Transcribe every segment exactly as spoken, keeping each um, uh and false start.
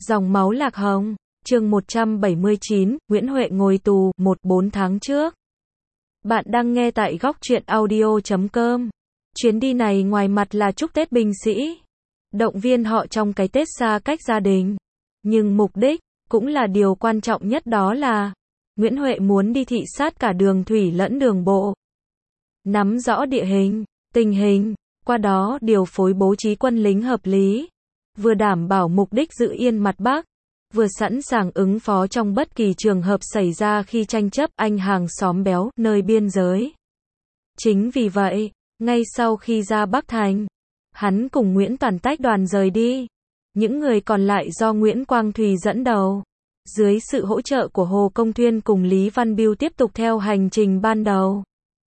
Dòng máu lạc hồng, chương một trăm bảy mươi chín, Nguyễn Huệ ngồi tù, một bốn tháng trước. Bạn đang nghe tại góc truyện audio chấm com. Chuyến đi này ngoài mặt là chúc Tết binh sĩ, động viên họ trong cái Tết xa cách gia đình. Nhưng mục đích, cũng là điều quan trọng nhất, đó là Nguyễn Huệ muốn đi thị sát cả đường thủy lẫn đường bộ. Nắm rõ địa hình, tình hình, qua đó điều phối bố trí quân lính hợp lý. Vừa đảm bảo mục đích giữ yên mặt Bắc, vừa sẵn sàng ứng phó trong bất kỳ trường hợp xảy ra khi tranh chấp anh hàng xóm béo nơi biên giới. Chính vì vậy, ngay sau khi ra Bắc Thành, hắn cùng Nguyễn Toàn tách đoàn rời đi. Những người còn lại do Nguyễn Quang Thùy dẫn đầu, dưới sự hỗ trợ của Hồ Công Thuyên cùng Lý Văn Biêu tiếp tục theo hành trình ban đầu.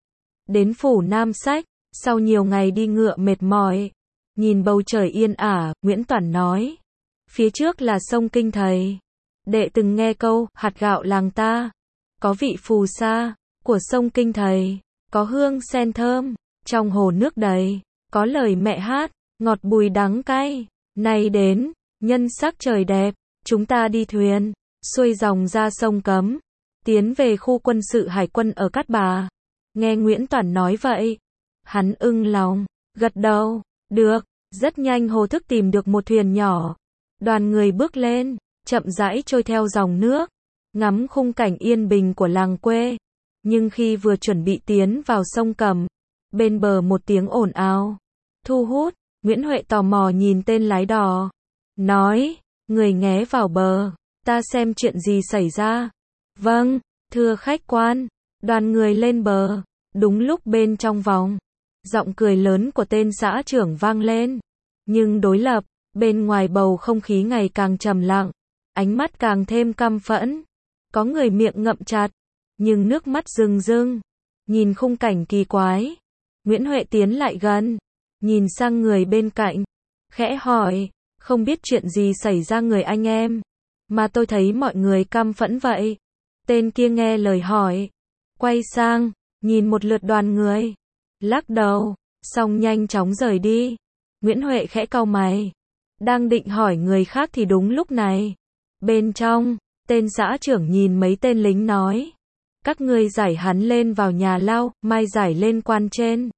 Đến phủ Nam Sách, sau nhiều ngày đi ngựa mệt mỏi, nhìn bầu trời yên ả, Nguyễn Toàn nói: phía trước là sông Kinh thầy. Đệ từng nghe câu, hạt gạo làng ta, có vị phù sa, của sông Kinh thầy, có hương sen thơm, trong hồ nước đầy, có lời mẹ hát, ngọt bùi đắng cay. Nay đến, nhân sắc trời đẹp, chúng ta đi thuyền, xuôi dòng ra sông Cấm, tiến về khu quân sự hải quân ở Cát Bà. Nghe Nguyễn Toàn nói vậy, hắn ưng lòng, gật đầu, được. Rất nhanh Hồ Thức tìm được một thuyền nhỏ. Đoàn người bước lên, chậm rãi trôi theo dòng nước, ngắm khung cảnh yên bình của làng quê. Nhưng khi vừa chuẩn bị tiến vào sông Cẩm, bên bờ một tiếng ồn ào thu hút. Nguyễn Huệ tò mò nhìn tên lái đò, nói: người nghé vào bờ, ta xem chuyện gì xảy ra. Vâng, thưa khách quan. Đoàn người lên bờ. Đúng lúc bên trong vòng, giọng cười lớn của tên xã trưởng vang lên. Nhưng đối lập, bên ngoài bầu không khí ngày càng trầm lặng, ánh mắt càng thêm căm phẫn. Có người miệng ngậm chặt, nhưng nước mắt rưng rưng, nhìn khung cảnh kỳ quái. Nguyễn Huệ tiến lại gần, nhìn sang người bên cạnh, khẽ hỏi: không biết chuyện gì xảy ra người anh em, mà tôi thấy mọi người căm phẫn vậy? Tên kia nghe lời hỏi, quay sang, nhìn một lượt đoàn người, lắc đầu, xong nhanh chóng rời đi. Nguyễn Huệ khẽ cau mày, đang định hỏi người khác thì đúng lúc này, bên trong, tên xã trưởng nhìn mấy tên lính nói: các ngươi giải hắn lên vào nhà lao, mai giải lên quan trên.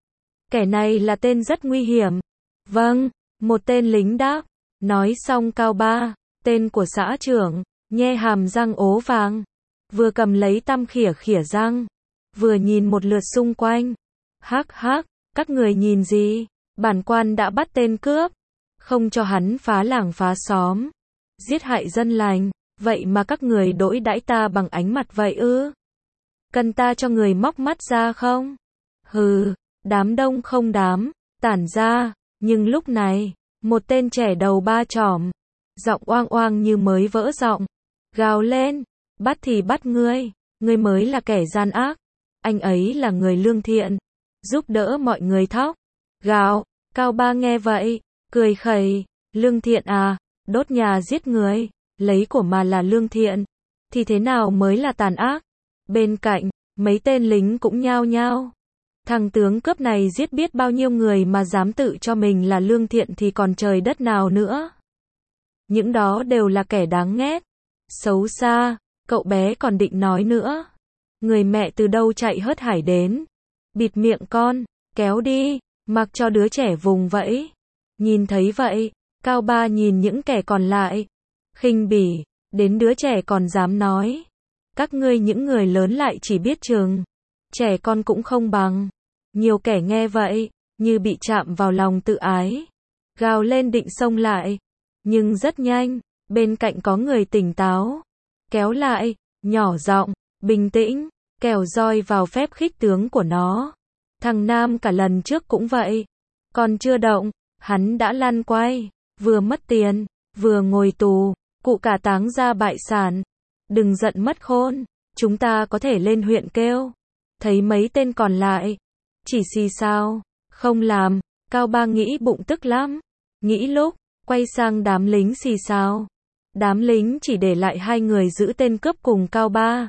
Kẻ này là tên rất nguy hiểm. Vâng, một tên lính đáp. Nói xong Cao Ba, tên của xã trưởng, nhe hàm răng ố vàng, vừa cầm lấy tăm khỉa khỉa răng, vừa nhìn một lượt xung quanh. Hắc hắc, các người nhìn gì? Bản quan đã bắt tên cướp, không cho hắn phá làng phá xóm, giết hại dân lành, vậy mà các người đối đãi ta bằng ánh mặt vậy ư? Cần ta cho người móc mắt ra không? Hừ. Đám đông không đám, tản ra. Nhưng lúc này, một tên trẻ đầu ba chỏm, giọng oang oang như mới vỡ giọng, gào lên: bắt thì bắt ngươi, ngươi mới là kẻ gian ác. Anh ấy là người lương thiện, giúp đỡ mọi người thóc gạo. Cao Ba nghe vậy, cười khẩy: lương thiện à, đốt nhà giết người, lấy của mà là lương thiện, thì thế nào mới là tàn ác? Bên cạnh, mấy tên lính cũng nhao nhao: thằng tướng cướp này giết biết bao nhiêu người mà dám tự cho mình là lương thiện thì còn trời đất nào nữa. Những đó đều là kẻ đáng ghét, xấu xa. Cậu bé còn định nói nữa, người mẹ từ đâu chạy hớt hải đến, bịt miệng con, kéo đi, mặc cho đứa trẻ vùng vẫy. Nhìn thấy vậy, Cao Ba nhìn những kẻ còn lại, khinh bỉ, đến đứa trẻ còn dám nói: các ngươi những người lớn lại chỉ biết chừng, trẻ con cũng không bằng. Nhiều kẻ nghe vậy, như bị chạm vào lòng tự ái, gào lên định xông lại. Nhưng rất nhanh, bên cạnh có người tỉnh táo, kéo lại, nhỏ giọng: bình tĩnh, kẻo roi vào phép khích tướng của nó. Thằng Nam cả lần trước cũng vậy, còn chưa động, hắn đã lăn quay, vừa mất tiền, vừa ngồi tù, cụ cả táng ra bại sản. Đừng giận mất khôn, chúng ta có thể lên huyện kêu. Thấy mấy tên còn lại chỉ xì xào, không làm. Cao Ba nghĩ bụng tức lắm, nghĩ lúc quay sang đám lính xì xào, đám lính chỉ để lại hai người giữ tên cướp cùng Cao Ba,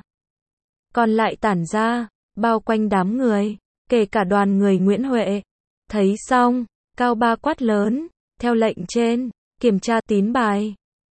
còn lại tản ra, bao quanh đám người, kể cả đoàn người Nguyễn Huệ. Thấy xong, Cao Ba quát lớn: theo lệnh trên, kiểm tra tín bài.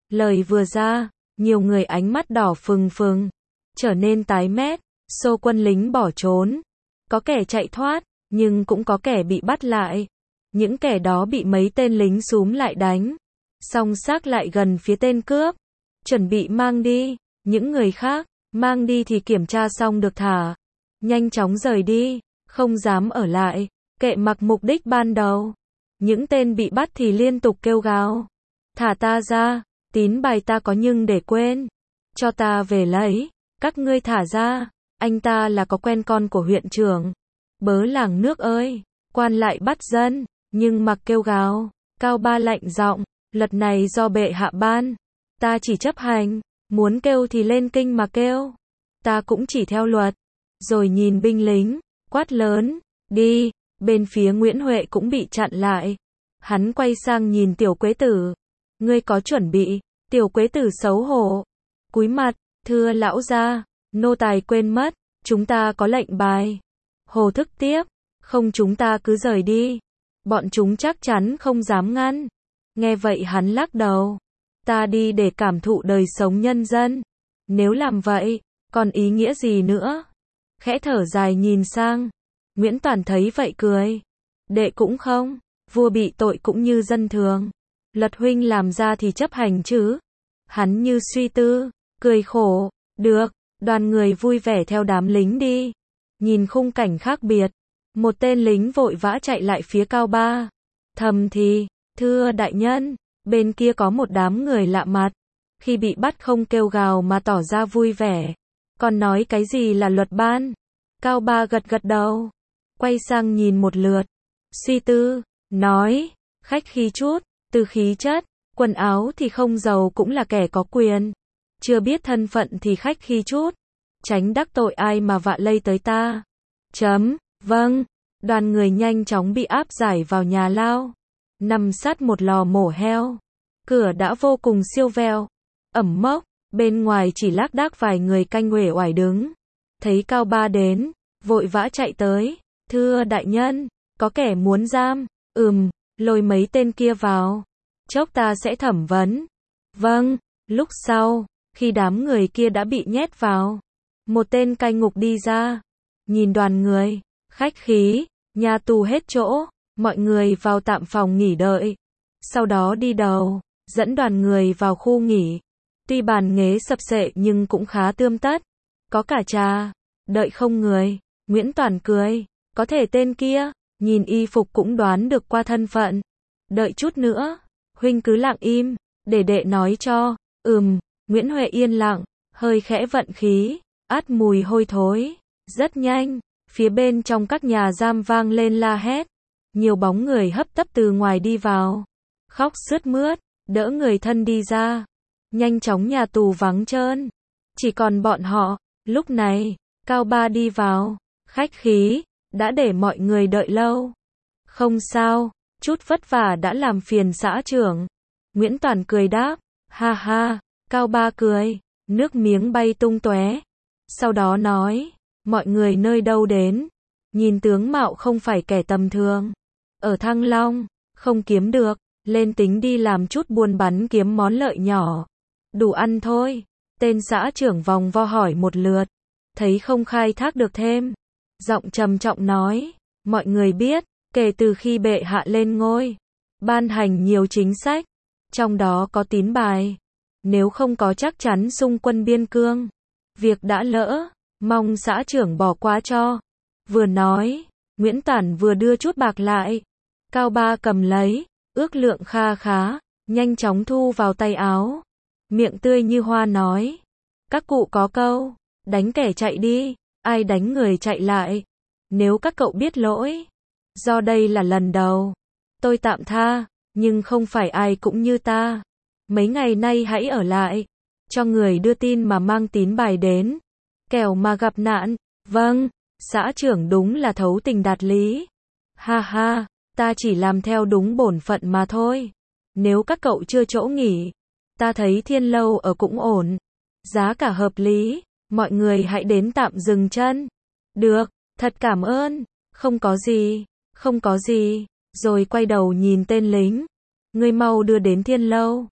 Lời vừa ra, nhiều người ánh mắt đỏ phừng phừng, trở nên tái mét, xô quân lính bỏ trốn. Có kẻ chạy thoát, nhưng cũng có kẻ bị bắt lại. Những kẻ đó bị mấy tên lính xúm lại đánh. Song xác lại gần phía tên cướp, chuẩn bị mang đi. Những người khác, mang đi thì kiểm tra xong được thả. Nhanh chóng rời đi, không dám ở lại, kệ mặc mục đích ban đầu. Những tên bị bắt thì liên tục kêu gào. Thả ta ra, tín bài ta có nhưng để quên. Cho ta về lấy, các ngươi thả ra. Anh ta là có quen con của huyện trưởng. Bớ làng nước ơi, quan lại bắt dân, nhưng mặc kêu gào. Cao Ba lạnh giọng, luật này do bệ hạ ban. Ta chỉ chấp hành, muốn kêu thì lên kinh mà kêu. Ta cũng chỉ theo luật. Rồi nhìn binh lính, quát lớn, đi. Bên phía Nguyễn Huệ cũng bị chặn lại. Hắn quay sang nhìn Tiểu Quế Tử. Ngươi có chuẩn bị? Tiểu Quế Tử xấu hổ, cúi mặt, thưa lão gia, nô tài quên mất, chúng ta có lệnh bài. Hồ thức tiếp, không chúng ta cứ rời đi. Bọn chúng chắc chắn không dám ngăn. Nghe vậy hắn lắc đầu. Ta đi để cảm thụ đời sống nhân dân. Nếu làm vậy, còn ý nghĩa gì nữa? Khẽ thở dài nhìn sang. Nguyễn Toàn thấy vậy cười. Đệ cũng không, vua bị tội cũng như dân thường. Luật huynh làm ra thì chấp hành chứ. Hắn như suy tư, cười khổ. Được, đoàn người vui vẻ theo đám lính đi. Nhìn khung cảnh khác biệt. Một tên lính vội vã chạy lại phía Cao Ba. Thầm thì, thưa đại nhân, bên kia có một đám người lạ mặt. Khi bị bắt không kêu gào mà tỏ ra vui vẻ. Còn nói cái gì là luật ban. Cao Ba gật gật đầu. Quay sang nhìn một lượt. Suy tư, nói, khách khí chút, từ khí chất, quần áo thì không giàu cũng là kẻ có quyền. Chưa biết thân phận thì khách khí chút. Tránh đắc tội ai mà vạ lây tới ta. Chấm, vâng. Đoàn người nhanh chóng bị áp giải vào nhà lao. Nằm sát một lò mổ heo. Cửa đã vô cùng siêu vẹo, ẩm mốc, bên ngoài chỉ lác đác vài người canh uể oải đứng. Thấy Cao Ba đến, vội vã chạy tới. Thưa đại nhân, có kẻ muốn giam. Ừm, lôi mấy tên kia vào. Chốc ta sẽ thẩm vấn. Vâng, lúc sau, khi đám người kia đã bị nhét vào, một tên cai ngục đi ra. Nhìn đoàn người, khách khí, nhà tù hết chỗ, mọi người vào tạm phòng nghỉ đợi. Sau đó đi đầu, dẫn đoàn người vào khu nghỉ. Tuy bàn ghế sập xệ nhưng cũng khá tươm tất. Có cả trà, đợi không người. Nguyễn Toàn cười, có thể tên kia, nhìn y phục cũng đoán được qua thân phận. Đợi chút nữa, huynh cứ lặng im, để đệ nói cho. Ừm, Nguyễn Huệ yên lặng, hơi khẽ vận khí, át mùi hôi thối. Rất nhanh, phía bên trong các nhà giam vang lên la hét. Nhiều bóng người hấp tấp từ ngoài đi vào. Khóc sướt mướt, đỡ người thân đi ra. Nhanh chóng nhà tù vắng trơn. Chỉ còn bọn họ. Lúc này, Cao Ba đi vào. Khách khí, đã để mọi người đợi lâu. Không sao, chút vất vả đã làm phiền xã trưởng. Nguyễn Toàn cười đáp. Ha ha, Cao Ba cười, nước miếng bay tung tóe. Sau đó nói, mọi người nơi đâu đến. Nhìn tướng mạo không phải kẻ tầm thường. Ở Thăng Long, không kiếm được, lên tính đi làm chút buôn bán kiếm món lợi nhỏ. Đủ ăn thôi. Tên xã trưởng vòng vo hỏi một lượt. Thấy không khai thác được thêm. Giọng trầm trọng nói, mọi người biết, kể từ khi bệ hạ lên ngôi, ban hành nhiều chính sách, trong đó có tín bài. Nếu không có chắc chắn xung quân biên cương, việc đã lỡ, mong xã trưởng bỏ qua cho. Vừa nói, Nguyễn Toàn vừa đưa chút bạc lại. Cao Ba cầm lấy, ước lượng kha khá, nhanh chóng thu vào tay áo. Miệng tươi như hoa nói, các cụ có câu, đánh kẻ chạy đi, ai đánh người chạy lại. Nếu các cậu biết lỗi, do đây là lần đầu, tôi tạm tha, nhưng không phải ai cũng như ta. Mấy ngày nay hãy ở lại, cho người đưa tin mà mang tín bài đến, kẻo mà gặp nạn. Vâng, xã trưởng đúng là thấu tình đạt lý. Ha ha, ta chỉ làm theo đúng bổn phận mà thôi. Nếu các cậu chưa chỗ nghỉ, ta thấy Thiên Lâu ở cũng ổn, giá cả hợp lý, mọi người hãy đến tạm dừng chân. Được, thật cảm ơn. Không có gì, không có gì. Rồi quay đầu nhìn tên lính. Ngươi mau đưa đến Thiên Lâu.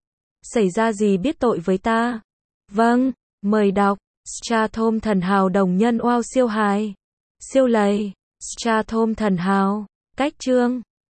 Xảy ra gì biết tội với ta? Vâng, mời đọc. Strathom thần hào đồng nhân oao siêu hài. Siêu lầy. Strathom thần hào. Cách chương